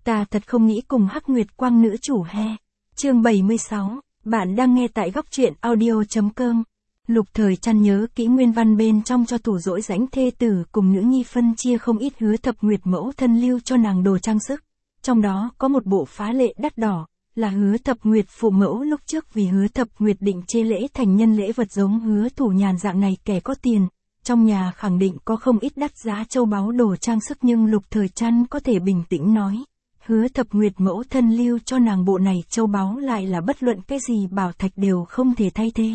Ta thật không nghĩ cùng Hắc Nguyệt Quang nữ chủ he. Chương 76, bạn đang nghe tại góc truyện audio.com. Lục Thời Trăn nhớ kỹ nguyên văn bên trong cho Tù Dỗi Dãnh thê tử cùng nữ nhi phân chia không ít Hứa Thập Nguyệt mẫu thân lưu cho nàng đồ trang sức. Trong đó có một bộ phá lệ đắt đỏ, là Hứa Thập Nguyệt phụ mẫu lúc trước vì Hứa Thập Nguyệt định chê lễ thành nhân lễ vật giống Hứa Thủ Nhàn dạng này kẻ có tiền. Trong nhà khẳng định có không ít đắt giá châu báu đồ trang sức, nhưng Lục Thời Trăn có thể bình tĩnh nói. Hứa Thập Nguyệt mẫu thân lưu cho nàng bộ này châu báu lại là bất luận cái gì bảo thạch đều không thể thay thế.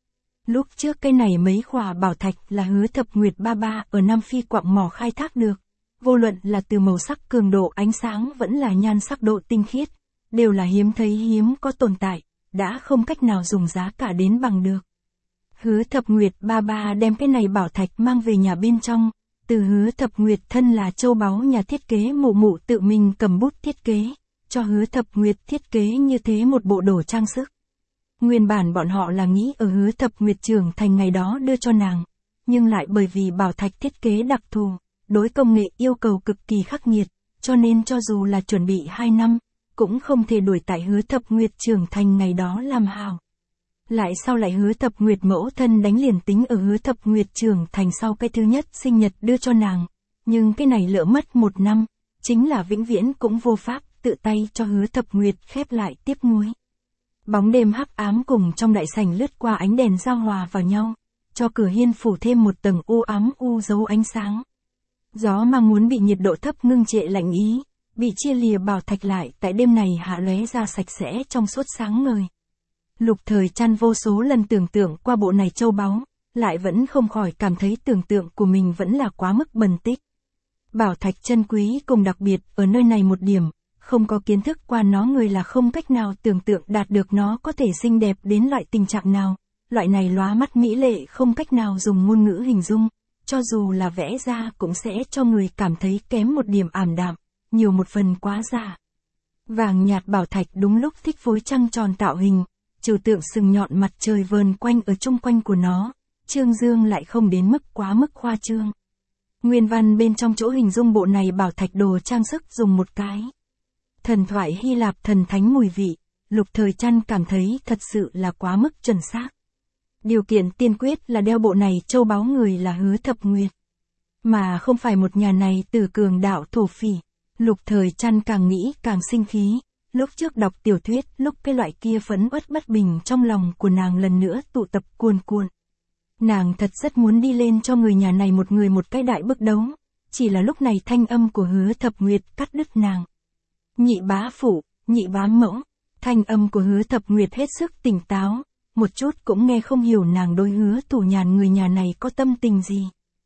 Lúc trước cái này mấy khỏa bảo thạch là Hứa Thập Nguyệt ba ba ở Nam Phi quặng mỏ khai thác được. Vô luận là từ màu sắc, cường độ ánh sáng vẫn là nhan sắc, độ tinh khiết, đều là hiếm thấy hiếm có tồn tại, đã không cách nào dùng giá cả đến bằng được. Hứa Thập Nguyệt ba ba đem cái này bảo thạch mang về nhà bên trong, từ Hứa Thập Nguyệt thân là châu báu nhà thiết kế mụ mụ tự mình cầm bút thiết kế, cho Hứa Thập Nguyệt thiết kế như thế một bộ đồ trang sức. Nguyên bản bọn họ là nghĩ ở Hứa Thập Nguyệt trưởng thành ngày đó đưa cho nàng, nhưng lại bởi vì bảo thạch thiết kế đặc thù, đối công nghệ yêu cầu cực kỳ khắc nghiệt, cho nên cho dù là chuẩn bị 2 năm, cũng không thể đuổi tại Hứa Thập Nguyệt trưởng thành ngày đó làm hào. Lại sau lại Hứa Thập Nguyệt mẫu thân đánh liền tính ở Hứa Thập Nguyệt trưởng thành sau cái thứ nhất sinh nhật đưa cho nàng, nhưng cái này lỡ mất 1 năm, chính là vĩnh viễn cũng vô pháp tự tay cho Hứa Thập Nguyệt khép lại tiếp nối. Bóng đêm hắc ám cùng trong đại sảnh lướt qua ánh đèn giao hòa vào nhau, cho cửa hiên phủ thêm một tầng u ám u dấu ánh sáng. Gió mang muốn bị nhiệt độ thấp ngưng trệ lạnh ý, bị chia lìa bảo thạch lại tại đêm này hạ lóe ra sạch sẽ trong suốt sáng ngời. Lục Thời Trăn vô số lần tưởng tượng qua bộ này châu báu, lại vẫn không khỏi cảm thấy tưởng tượng của mình vẫn là quá mức bần tích. Bảo thạch chân quý cùng đặc biệt ở nơi này một điểm, không có kiến thức qua nó người là không cách nào tưởng tượng đạt được nó có thể xinh đẹp đến loại tình trạng nào. Loại này lóa mắt mỹ lệ không cách nào dùng ngôn ngữ hình dung, cho dù là vẽ ra cũng sẽ cho người cảm thấy kém một điểm ảm đạm, nhiều một phần quá giả. Vàng nhạt bảo thạch đúng lúc thích phối trăng tròn tạo hình, trừu tượng sừng nhọn mặt trời vờn quanh ở chung quanh của nó, trương dương lại không đến mức quá mức khoa trương. Nguyên văn bên trong chỗ hình dung bộ này bảo thạch đồ trang sức dùng một cái thần thoại Hy Lạp thần thánh mùi vị, Lục Thời Trăn cảm thấy thật sự là quá mức chuẩn xác. Điều kiện tiên quyết là đeo bộ này châu báu người là Hứa Thập Nguyệt, mà không phải một nhà này từ cường đạo thổ phỉ. Lục Thời Trăn càng nghĩ càng sinh khí, lúc trước đọc tiểu thuyết lúc cái loại kia phẫn uất bất bình trong lòng của nàng lần nữa tụ tập cuồn cuộn. Nàng thật rất muốn đi lên cho người nhà này một người một cái đại bức đấu, chỉ là lúc này thanh âm của Hứa Thập Nguyệt cắt đứt nàng. Nhị bá phụ, nhị bá mẫu, thanh âm của Hứa Thập Nguyệt hết sức tỉnh táo, một chút cũng nghe không hiểu nàng đối Hứa Thủ Nhàn người nhà này có tâm tình gì.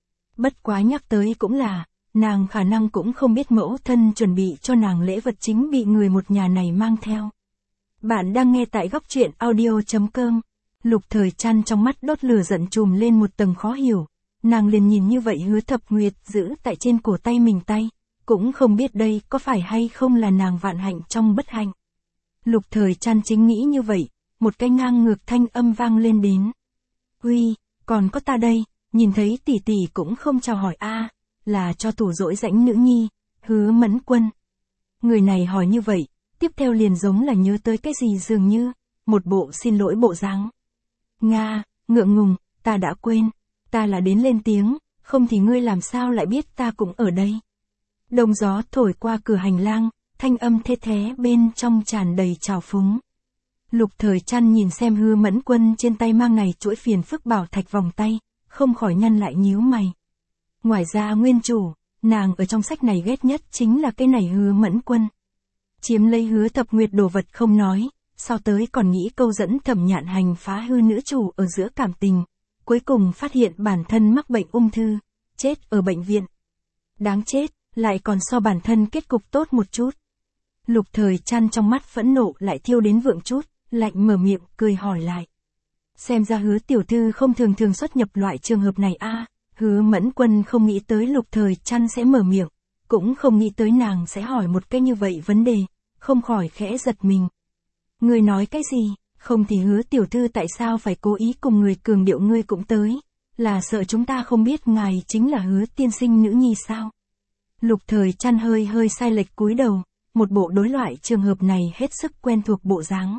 Bất quá nhắc tới cũng là, nàng khả năng cũng không biết mẫu thân chuẩn bị cho nàng lễ vật chính bị người một nhà này mang theo. Bạn đang nghe tại góc truyện audio.com. Lục Thời Trăn trong mắt đốt lửa giận trùm lên một tầng khó hiểu, nàng liền nhìn như vậy Hứa Thập Nguyệt giữ tại trên cổ tay mình tay, cũng không biết đây có phải hay không là nàng vạn hạnh trong bất hạnh. Lục Thời Trăn chính nghĩ như vậy, một cái ngang ngược thanh âm vang lên đến. Uy, còn có ta đây, nhìn thấy tỷ tỷ cũng không chào hỏi a, là cho Tù Dỗi Dãnh nữ nhi, Hứa Mẫn Quân. Người này hỏi như vậy, tiếp theo liền giống là nhớ tới cái gì dường như, một bộ xin lỗi bộ dáng. Nga, ngượng ngùng, ta đã quên, ta là đến lên tiếng, không thì ngươi làm sao lại biết ta cũng ở đây. Đông gió thổi qua cửa hành lang, thanh âm thê thé bên trong tràn đầy trào phúng. Lục Thời Trăn nhìn xem Hứa Mẫn Quân trên tay mang ngày chuỗi phiền phức bảo thạch vòng tay, không khỏi nhăn lại nhíu mày. Ngoài ra nguyên chủ, nàng ở trong sách này ghét nhất chính là cái này Hứa Mẫn Quân. Chiếm lấy Hứa Thập Nguyệt đồ vật không nói, sau tới còn nghĩ câu dẫn Thẩm Nhạn Hành phá hư nữ chủ ở giữa cảm tình, cuối cùng phát hiện bản thân mắc bệnh ung thư, chết ở bệnh viện. Đáng chết, lại còn so bản thân kết cục tốt một chút. Lục Thời Trăn trong mắt phẫn nộ lại thiêu đến vượng chút, lạnh mở miệng cười hỏi lại. Xem ra Hứa tiểu thư không thường xuất nhập loại trường hợp này a. Hứa Mẫn Quân không nghĩ tới Lục Thời Trăn sẽ mở miệng, cũng không nghĩ tới nàng sẽ hỏi một cái như vậy vấn đề, không khỏi khẽ giật mình. Ngươi nói cái gì, không thì Hứa tiểu thư tại sao phải cố ý cùng người cường điệu ngươi cũng tới, là sợ chúng ta không biết ngài chính là Hứa tiên sinh nữ nhi sao? Lục Thời Trăn hơi sai lệch cúi đầu, một bộ đối loại trường hợp này hết sức quen thuộc bộ dáng.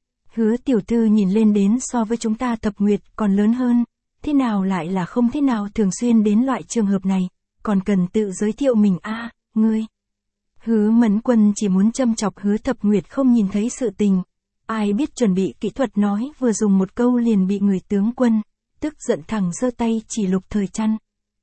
Hứa tiểu thư nhìn lên đến so với chúng ta Thập Nguyệt còn lớn hơn, thế nào lại là không thế nào thường xuyên đến loại trường hợp này, còn cần tự giới thiệu mình a, ngươi. Hứa Mẫn Quân chỉ muốn châm chọc Hứa Thập Nguyệt không nhìn thấy sự tình, ai biết chuẩn bị kỹ thuật nói vừa dùng một câu liền bị người tướng quân, tức giận thẳng giơ tay chỉ Lục Thời Trăn.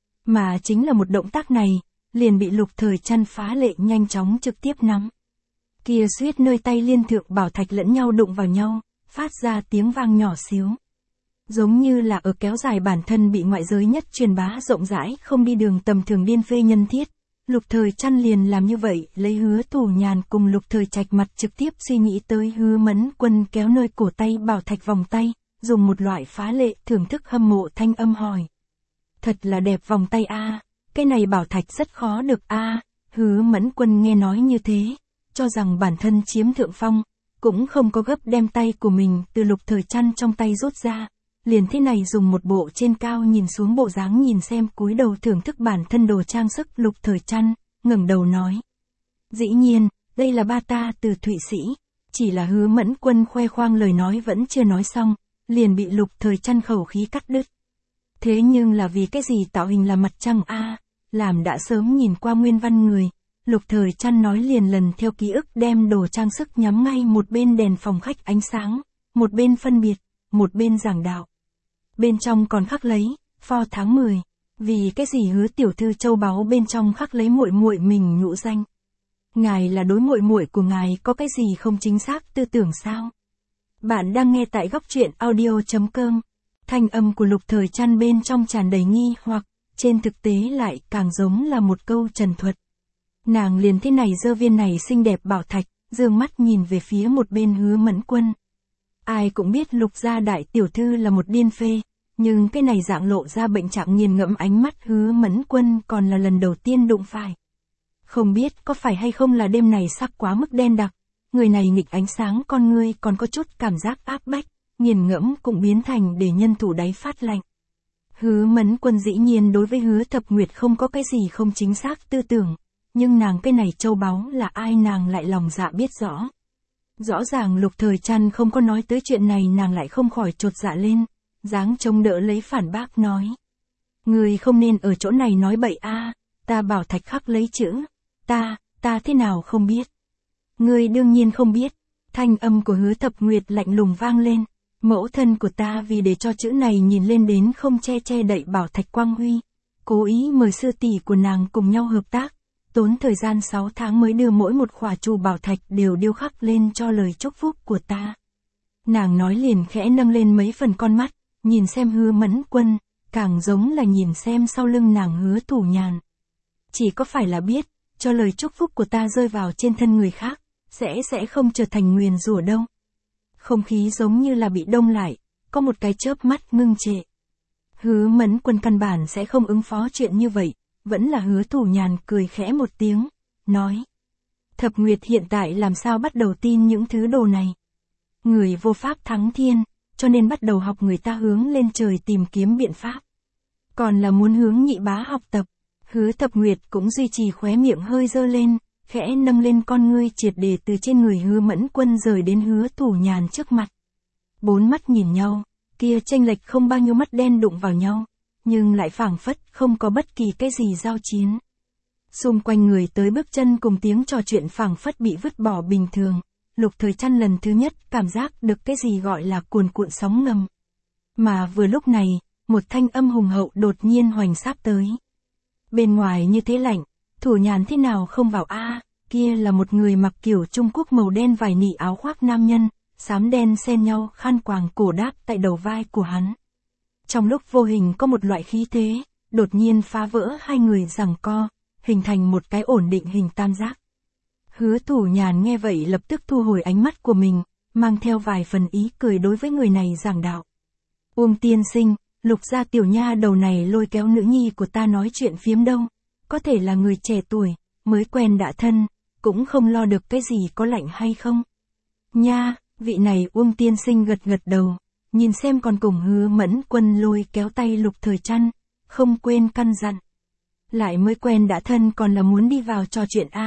Mà chính là một động tác này, liền bị Lục Thời Trăn phá lệ nhanh chóng trực tiếp nắm. Kia suýt nơi tay liên thượng bảo thạch lẫn nhau đụng vào nhau, phát ra tiếng vang nhỏ xíu. Giống như là ở kéo dài bản thân bị ngoại giới nhất truyền bá rộng rãi không đi đường tầm thường điên phê nhân thiết. Lục Thời Trăn liền làm như vậy, lấy Hứa Thủ Nhàn cùng Lục Thời Trạch mặt trực tiếp suy nghĩ tới Hứa Mẫn Quân kéo nơi cổ tay bảo thạch vòng tay, dùng một loại phá lệ thưởng thức hâm mộ thanh âm hỏi. Thật là đẹp vòng tay a, cái này bảo thạch rất khó được a. Hứa Mẫn Quân nghe nói như thế, cho rằng bản thân chiếm thượng phong, cũng không có gấp đem tay của mình từ Lục Thời Trăn trong tay rút ra, liền thế này dùng một bộ trên cao nhìn xuống bộ dáng nhìn xem cúi đầu thưởng thức bản thân đồ trang sức. Lục Thời Trăn ngẩng đầu nói. Dĩ nhiên, đây là ba ta từ Thụy Sĩ, chỉ là Hứa Mẫn Quân khoe khoang lời nói vẫn chưa nói xong, liền bị Lục Thời Trăn khẩu khí cắt đứt. Thế nhưng là vì cái gì tạo hình là mặt trăng a, làm đã sớm nhìn qua nguyên văn người. Lục Thời Trăn nói liền lần theo ký ức đem đồ trang sức nhắm ngay một bên đèn phòng khách ánh sáng, một bên phân biệt, một bên giảng đạo. Bên trong còn khắc lấy, pho tháng 10, vì cái gì Hứa tiểu thư châu báu bên trong khắc lấy muội muội mình nhũ danh. Ngài là đối muội muội của ngài có cái gì không chính xác tư tưởng sao? Bạn đang nghe tại góc truyện audio.com. Thanh âm của Lục Thời Trăn bên trong tràn đầy nghi hoặc, trên thực tế lại càng giống là một câu trần thuật. Nàng liền thế này giơ viên này xinh đẹp bảo thạch, dương mắt nhìn về phía một bên Hứa Mẫn Quân. Ai cũng biết Lục gia đại tiểu thư là một điên phê, nhưng cái này dạng lộ ra bệnh trạng nghiền ngẫm ánh mắt Hứa Mẫn Quân còn là lần đầu tiên đụng phải. Không biết có phải hay không là đêm này sắc quá mức đen đặc, người này nghịch ánh sáng con ngươi còn có chút cảm giác áp bách, nghiền ngẫm cũng biến thành để nhân thủ đáy phát lạnh. Hứa Mẫn Quân dĩ nhiên đối với Hứa Thập Nguyệt không có cái gì không chính xác tư tưởng, nhưng nàng cái này châu báu là ai nàng lại lòng dạ biết rõ. Rõ ràng Lục Thời Trăn không có nói tới chuyện này nàng lại không khỏi chột dạ lên, dáng chống đỡ lấy phản bác nói. Người không nên ở chỗ này nói bậy a, ta bảo thạch khắc lấy chữ, ta thế nào không biết. Người đương nhiên không biết, thanh âm của Hứa Thập Nguyệt lạnh lùng vang lên, mẫu thân của ta vì để cho chữ này nhìn lên đến không che đậy bảo thạch quang huy, cố ý mời sư tỷ của nàng cùng nhau hợp tác. Tốn thời gian 6 tháng mới đưa mỗi một khỏa chu bảo thạch đều điêu khắc lên cho lời chúc phúc của ta. Nàng nói liền khẽ nâng lên mấy phần con mắt, nhìn xem Hứa Mẫn Quân, càng giống là nhìn xem sau lưng nàng Hứa Thủ Nhàn. Chỉ có phải là biết, cho lời chúc phúc của ta rơi vào trên thân người khác, sẽ không trở thành nguyền rủa đâu. Không khí giống như là bị đông lại, có một cái chớp mắt ngưng trệ. Hứa Mẫn Quân căn bản sẽ không ứng phó chuyện như vậy. Vẫn là Hứa Thủ Nhàn cười khẽ một tiếng, nói. Thập Nguyệt hiện tại làm sao bắt đầu tin những thứ đồ này. Người vô pháp thắng thiên, cho nên bắt đầu học người ta hướng lên trời tìm kiếm biện pháp. Còn là muốn hướng nhị bá học tập. Hứa Thập Nguyệt cũng duy trì khóe miệng hơi dơ lên, khẽ nâng lên con ngươi triệt để từ trên người Hứa Mẫn Quân rời đến Hứa Thủ Nhàn trước mặt. Bốn mắt nhìn nhau, kia chênh lệch không bao nhiêu mắt đen đụng vào nhau. Nhưng lại phảng phất không có bất kỳ cái gì giao chiến. Xung quanh người tới bước chân cùng tiếng trò chuyện phảng phất bị vứt bỏ bình thường. Lục Thời Trăn lần thứ nhất cảm giác được cái gì gọi là cuồn cuộn sóng ngầm. Mà vừa lúc này, một thanh âm hùng hậu đột nhiên hoành sáp tới. Bên ngoài như thế lạnh, Thủ Nhàn thế nào không vào a? Kia là một người mặc kiểu Trung Quốc màu đen vải nị áo khoác nam nhân, xám đen xen nhau khăn quàng cổ đáp tại đầu vai của hắn. Trong lúc vô hình có một loại khí thế, đột nhiên phá vỡ hai người giằng co, hình thành một cái ổn định hình tam giác. Hứa Thủ Nhàn nghe vậy lập tức thu hồi ánh mắt của mình, mang theo vài phần ý cười đối với người này giảng đạo. Uông tiên sinh, Lục gia tiểu nha đầu này lôi kéo nữ nhi của ta nói chuyện phiếm đâu, có thể là người trẻ tuổi, mới quen đã thân, cũng không lo được cái gì có lạnh hay không. Nha, vị này Uông tiên sinh gật gật đầu. Nhìn xem còn cùng Hứa Mẫn Quân lôi kéo tay Lục Thời Trăn, không quên căn dặn. Lại mới quen đã thân còn là muốn đi vào trò chuyện a,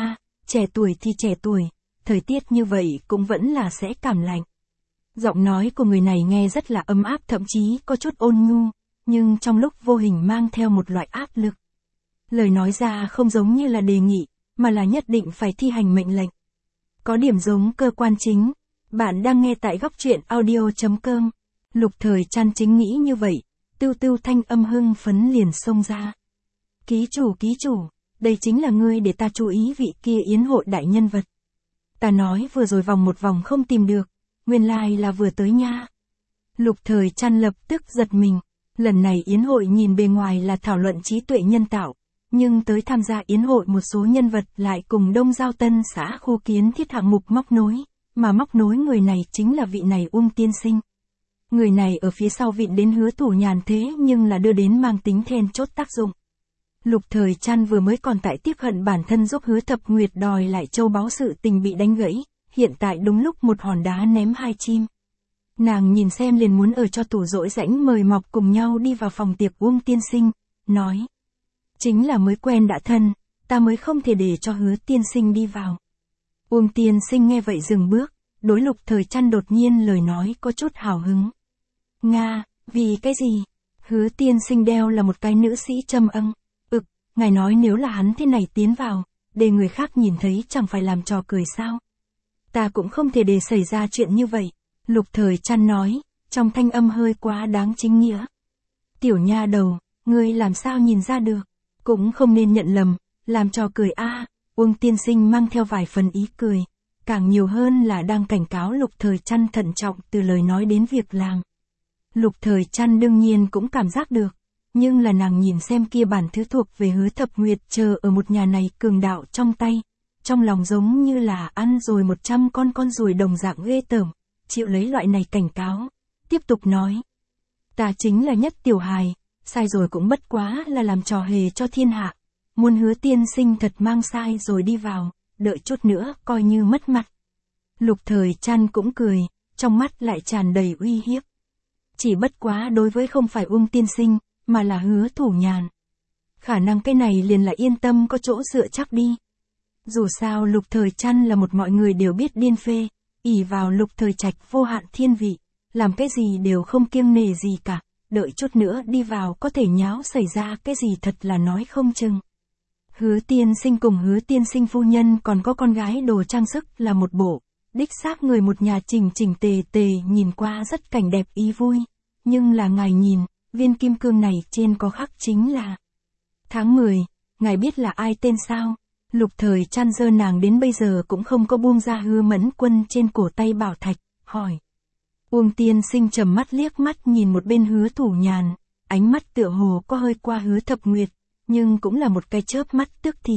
trẻ tuổi thì trẻ tuổi, thời tiết như vậy cũng vẫn là sẽ cảm lạnh. Giọng nói của người này nghe rất là ấm áp, thậm chí có chút ôn nhu, nhưng trong lúc vô hình mang theo một loại áp lực. Lời nói ra không giống như là đề nghị, mà là nhất định phải thi hành mệnh lệnh. Có điểm giống cơ quan chính. Bạn đang nghe tại góc truyện audio.com. Lục Thời Trăn chính nghĩ như vậy, tưu tưu thanh âm hưng phấn liền xông ra. Ký chủ, đây chính là ngươi để ta chú ý vị kia yến hội đại nhân vật. Ta nói vừa rồi vòng một vòng không tìm được, nguyên lai là vừa tới nha. Lục Thời Trăn lập tức giật mình, lần này yến hội nhìn bề ngoài là thảo luận trí tuệ nhân tạo, nhưng tới tham gia yến hội một số nhân vật lại cùng Đông Giao Tân xã khu kiến thiết hạng mục móc nối, mà móc nối người này chính là vị này Uông tiên sinh. Người này ở phía sau vịn đến Hứa Thủ Nhàn thế nhưng là đưa đến mang tính then chốt tác dụng. Lục Thời Trăn vừa mới còn tại tiếc hận bản thân giúp Hứa Thập Nguyệt đòi lại châu báu sự tình bị đánh gãy, hiện tại đúng lúc một hòn đá ném hai chim. Nàng nhìn xem liền muốn ở cho tủ rỗi rãnh mời mọc cùng nhau đi vào phòng tiệc Uông tiên sinh, nói. Chính là mới quen đã thân, ta mới không thể để cho Hứa tiên sinh đi vào. Uông tiên sinh nghe vậy dừng bước, đối Lục Thời Trăn đột nhiên lời nói có chút hào hứng. Nga, vì cái gì? Hứa tiên sinh đeo là một cái nữ sĩ trầm âng. Ngài nói nếu là hắn thế này tiến vào, để người khác nhìn thấy chẳng phải làm trò cười sao? Ta cũng không thể để xảy ra chuyện như vậy. Lục Thời Trăn nói, trong thanh âm hơi quá đáng chính nghĩa. Tiểu nha đầu, ngươi làm sao nhìn ra được? Cũng không nên nhận lầm, làm trò cười a. Uông tiên sinh mang theo vài phần ý cười, càng nhiều hơn là đang cảnh cáo Lục Thời Trăn thận trọng từ lời nói đến việc làm. Lục Thời Trăn đương nhiên cũng cảm giác được, nhưng là nàng nhìn xem kia bản thứ thuộc về Hứa Thập Nguyệt chờ ở một nhà này cường đạo trong tay, trong lòng giống như là ăn rồi 100 con ruồi đồng dạng ghê tởm, chịu lấy loại này cảnh cáo, tiếp tục nói. Ta chính là nhất tiểu hài, sai rồi cũng bất quá là làm trò hề cho thiên hạ, muốn Hứa tiên sinh thật mang sai rồi đi vào, đợi chút nữa coi như mất mặt. Lục Thời Trăn cũng cười, trong mắt lại tràn đầy uy hiếp. Chỉ bất quá đối với không phải Uông tiên sinh, mà là Hứa Thủ Nhàn. Khả năng cái này liền là yên tâm có chỗ dựa chắc đi. Dù sao Lục Thời Trăn là một mọi người đều biết điên phê, ỷ vào Lục Thời Trạch vô hạn thiên vị, làm cái gì đều không kiêng nể gì cả, đợi chút nữa đi vào có thể nháo xảy ra cái gì thật là nói không chừng. Hứa tiên sinh cùng Hứa tiên sinh phu nhân còn có con gái đồ trang sức là một bộ, đích xác người một nhà chỉnh chỉnh tề tề nhìn qua rất cảnh đẹp ý vui, nhưng là ngài nhìn, viên kim cương này trên có khắc chính là tháng 10, ngài biết là ai tên sao? Lục Thời Trăn dơ nàng đến bây giờ cũng không có buông ra Hứa Mẫn Quân trên cổ tay bảo thạch, hỏi. Uông tiên sinh trầm mắt liếc mắt nhìn một bên Hứa Thủ Nhàn, ánh mắt tựa hồ có hơi qua Hứa Thập Nguyệt, nhưng cũng là một cái chớp mắt tức thì.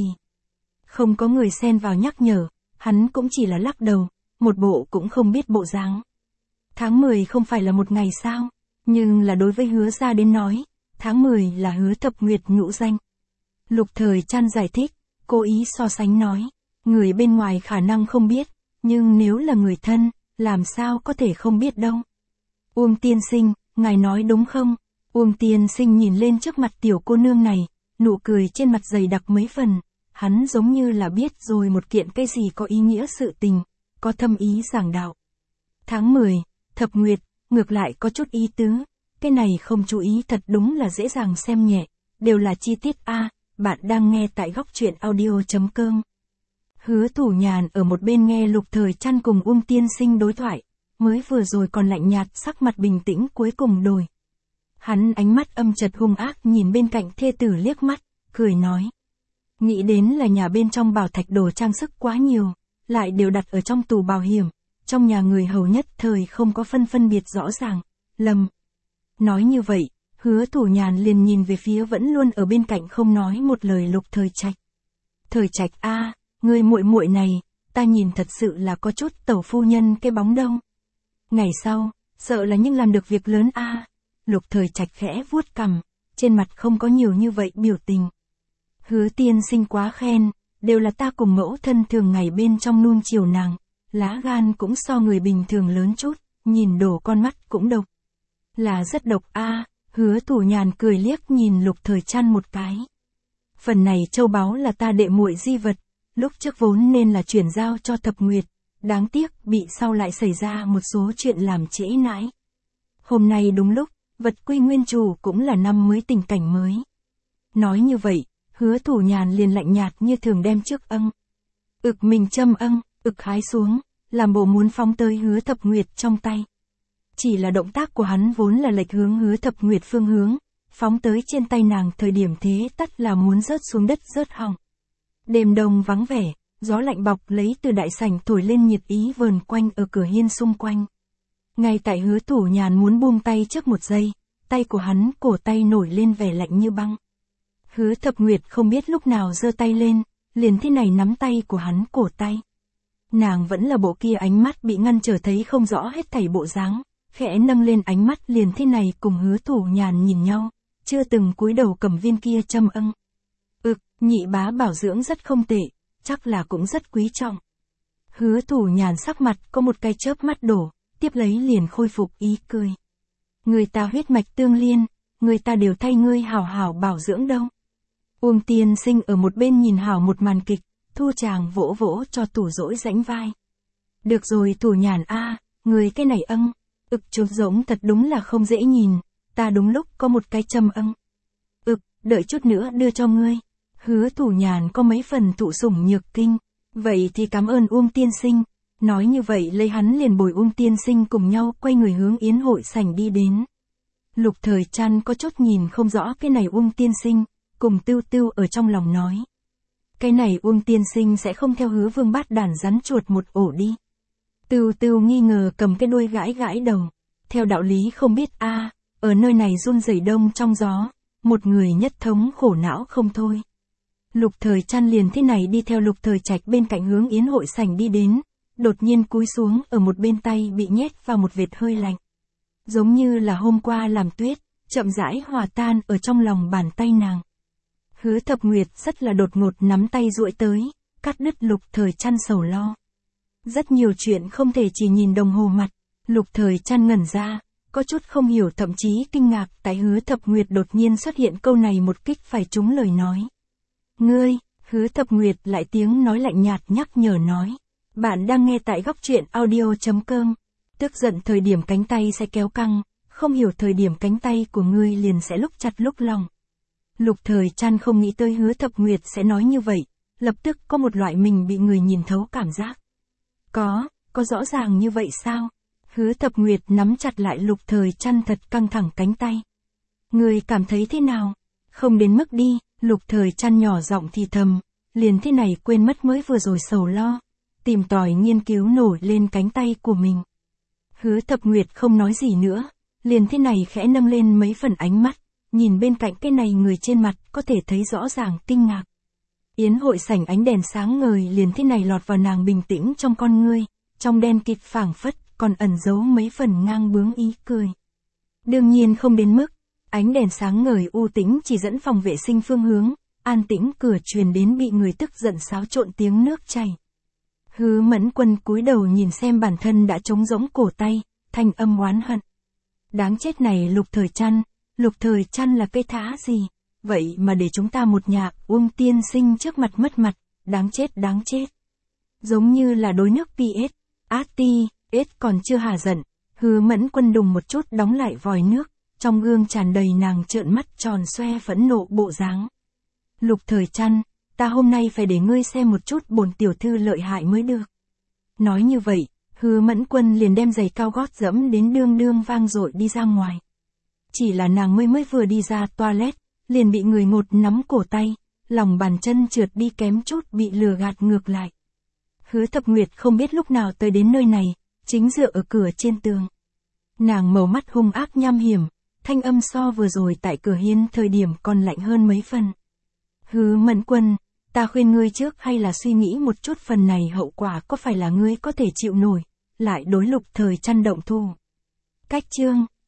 Không có người xen vào nhắc nhở, hắn cũng chỉ là lắc đầu, một bộ cũng không biết bộ dáng. Tháng 10 không phải là một ngày sao? Nhưng là đối với Hứa gia đến nói, tháng 10 là Hứa Thập Nguyệt nhũ danh. Lục Thời Trăn giải thích, cố ý so sánh nói, người bên ngoài khả năng không biết, nhưng nếu là người thân, làm sao có thể không biết đâu. Uông tiên sinh, ngài nói đúng không? Uông tiên sinh nhìn lên trước mặt tiểu cô nương này, nụ cười trên mặt dày đặc mấy phần, hắn giống như là biết rồi một kiện cái gì có ý nghĩa sự tình, có thâm ý giảng đạo. Tháng 10, Thập Nguyệt, ngược lại có chút ý tứ, cái này không chú ý thật đúng là dễ dàng xem nhẹ, đều là chi tiết a. Bạn đang nghe tại góc truyện audio.com. Hứa Thủ Nhàn ở một bên nghe Lục Thời Trăn cùng Uông tiên sinh đối thoại, mới vừa rồi còn lạnh nhạt sắc mặt bình tĩnh cuối cùng đổi. Hắn ánh mắt âm trật hung ác nhìn bên cạnh thê tử liếc mắt, cười nói. Nghĩ đến là nhà bên trong bảo thạch đồ trang sức quá nhiều, lại đều đặt ở trong tủ bảo hiểm, trong nhà người hầu nhất thời không có phân biệt rõ ràng, lầm. Nói như vậy, Hứa Thủ Nhàn liền nhìn về phía vẫn luôn ở bên cạnh không nói một lời Lục Thời Trạch. Thời Trạch a, người muội muội này, ta nhìn thật sự là có chút tẩu phu nhân cái bóng đâu. Ngày sau, sợ là nhưng làm được việc lớn a. Lục Thời Trạch khẽ vuốt cằm, trên mặt không có nhiều như vậy biểu tình. Hứa tiên sinh quá khen, đều là ta cùng mẫu thân thường ngày bên trong nuông chiều nàng, lá gan cũng so người bình thường lớn chút, nhìn đổ con mắt cũng độc. Là rất độc a. Hứa Thủ Nhàn cười liếc nhìn Lục Thời Trăn một cái. Phần này châu báu là ta đệ muội di vật, lúc trước vốn nên là chuyển giao cho Thập Nguyệt, đáng tiếc bị sau lại xảy ra một số chuyện làm trễ nãi. Hôm nay đúng lúc, vật quy nguyên chủ cũng là năm mới tình cảnh mới. Nói như vậy, Hứa Thủ Nhàn liền lạnh nhạt như thường đem trước mình châm hái xuống, làm bộ muốn phóng tới Hứa Thập Nguyệt trong tay. Chỉ là động tác của hắn vốn là lệch hướng Hứa Thập Nguyệt phương hướng, phóng tới trên tay nàng thời điểm thế tất là muốn rớt xuống đất rớt họng. Đêm đông vắng vẻ, gió lạnh bọc lấy từ đại sảnh thổi lên nhiệt ý vờn quanh ở cửa hiên xung quanh. Ngay tại Hứa Thủ Nhàn muốn buông tay trước một giây, tay của hắn cổ tay nổi lên vẻ lạnh như băng. Hứa Thập Nguyệt không biết lúc nào giơ tay lên, liền thế này nắm tay của hắn cổ tay. Nàng vẫn là bộ kia ánh mắt bị ngăn trở thấy không rõ hết thảy bộ dáng, khẽ nâng lên ánh mắt liền thế này cùng Hứa Thủ Nhàn nhìn nhau, chưa từng cúi đầu cầm viên kia châm nhị bá bảo dưỡng rất không tệ, chắc là cũng rất quý trọng. Hứa Thủ Nhàn sắc mặt có một cái chớp mắt đổ, tiếp lấy liền khôi phục ý cười. Người ta huyết mạch tương liên, người ta đều thay ngươi hảo hảo bảo dưỡng đâu. Uông tiên sinh ở một bên nhìn hảo một màn kịch, thu chàng vỗ vỗ cho Thủ Dỗi rãnh vai. Được rồi Thủ Nhàn a, người cái này chụp giống thật đúng là không dễ nhìn, ta đúng lúc có một cái châm đợi chút nữa đưa cho ngươi. Hứa Thủ Nhàn có mấy phần thụ sủng nhược kinh, vậy thì cảm ơn Uông tiên sinh. Nói như vậy lấy hắn liền bồi Uông tiên sinh cùng nhau quay người hướng yến hội sảnh đi đến. Lục Thời Trăn có chút nhìn không rõ cái này Uông tiên sinh, cùng Tưu Tưu ở trong lòng nói. Cái này Uông tiên sinh sẽ không theo Hứa Vương Bát Đản rắn chuột một ổ đi. Tưu Tưu nghi ngờ cầm cái đuôi gãi gãi đầu. Theo đạo lý không biết ở nơi này run rẩy đông trong gió, một người nhất thống khổ não không thôi. Lục Thời Trăn liền thế này đi theo Lục Thời Trạch bên cạnh hướng yến hội sảnh đi đến, đột nhiên cúi xuống ở một bên tay bị nhét vào một vệt hơi lạnh. Giống như là hôm qua làm tuyết, chậm rãi hòa tan ở trong lòng bàn tay nàng. Hứa Thập Nguyệt rất là đột ngột nắm tay duỗi tới, cắt đứt Lục Thời Trăn sầu lo. Rất nhiều chuyện không thể chỉ nhìn đồng hồ mặt, Lục Thời Trăn ngẩn ra, có chút không hiểu thậm chí kinh ngạc tại Hứa Thập Nguyệt đột nhiên xuất hiện câu này một kích phải trúng lời nói. Ngươi, Hứa Thập Nguyệt lại tiếng nói lạnh nhạt nhắc nhở nói. Bạn đang nghe tại góc truyện audio.com. Tức giận thời điểm cánh tay sẽ kéo căng, không hiểu thời điểm cánh tay của ngươi liền sẽ lúc chặt lúc lỏng. Lục Thời Trăn không nghĩ tới Hứa Thập Nguyệt sẽ nói như vậy, lập tức có một loại mình bị người nhìn thấu cảm giác. Có rõ ràng như vậy sao? Hứa Thập Nguyệt nắm chặt lại Lục Thời Trăn thật căng thẳng cánh tay. Ngươi cảm thấy thế nào? Không đến mức đi, Lục Thời Trăn nhỏ giọng thì thầm, liền thế này quên mất mới vừa rồi sầu lo, tìm tòi nghiên cứu nổi lên cánh tay của mình. Hứa Thập Nguyệt không nói gì nữa, liền thế này khẽ nâng lên mấy phần ánh mắt, nhìn bên cạnh cái này người trên mặt có thể thấy rõ ràng kinh ngạc. Yến hội sảnh ánh đèn sáng ngời liền thế này lọt vào nàng bình tĩnh trong con ngươi, trong đen kịt phảng phất, còn ẩn giấu mấy phần ngang bướng ý cười. Đương nhiên không đến mức, ánh đèn sáng ngời u tĩnh chỉ dẫn phòng vệ sinh phương hướng, an tĩnh cửa truyền đến bị người tức giận xáo trộn tiếng nước chảy. Hứa Mẫn Quân cúi đầu nhìn xem bản thân đã trống rỗng cổ tay, thanh âm oán hận. Đáng chết này Lục Thời Trăn là cái thá gì, vậy mà để chúng ta một nhà Uông tiên sinh trước mặt mất mặt, đáng chết. Giống như là đối nước PS, còn chưa hà giận, Hứa Mẫn Quân đùng một chút đóng lại vòi nước, trong gương tràn đầy nàng trợn mắt tròn xoe phẫn nộ bộ dáng. Lục Thời Trăn, ta hôm nay phải để ngươi xem một chút bổn tiểu thư lợi hại mới được. Nói như vậy, Hứa Mẫn Quân liền đem giày cao gót dẫm đến đương vang dội đi ra ngoài. Chỉ là nàng mới vừa đi ra toilet, liền bị người một nắm cổ tay, lòng bàn chân trượt đi kém chút bị lừa gạt ngược lại. Hứa Thập Nguyệt không biết lúc nào tới đến nơi này, chính dựa ở cửa trên tường. Nàng màu mắt hung ác nham hiểm, thanh âm so vừa rồi tại cửa hiên thời điểm còn lạnh hơn mấy phần. Hứa Mẫn Quân, ta khuyên ngươi trước hay là suy nghĩ một chút phần này hậu quả có phải là ngươi có thể chịu nổi, lại đối Lục Thời Trăn động thủ. Cách chương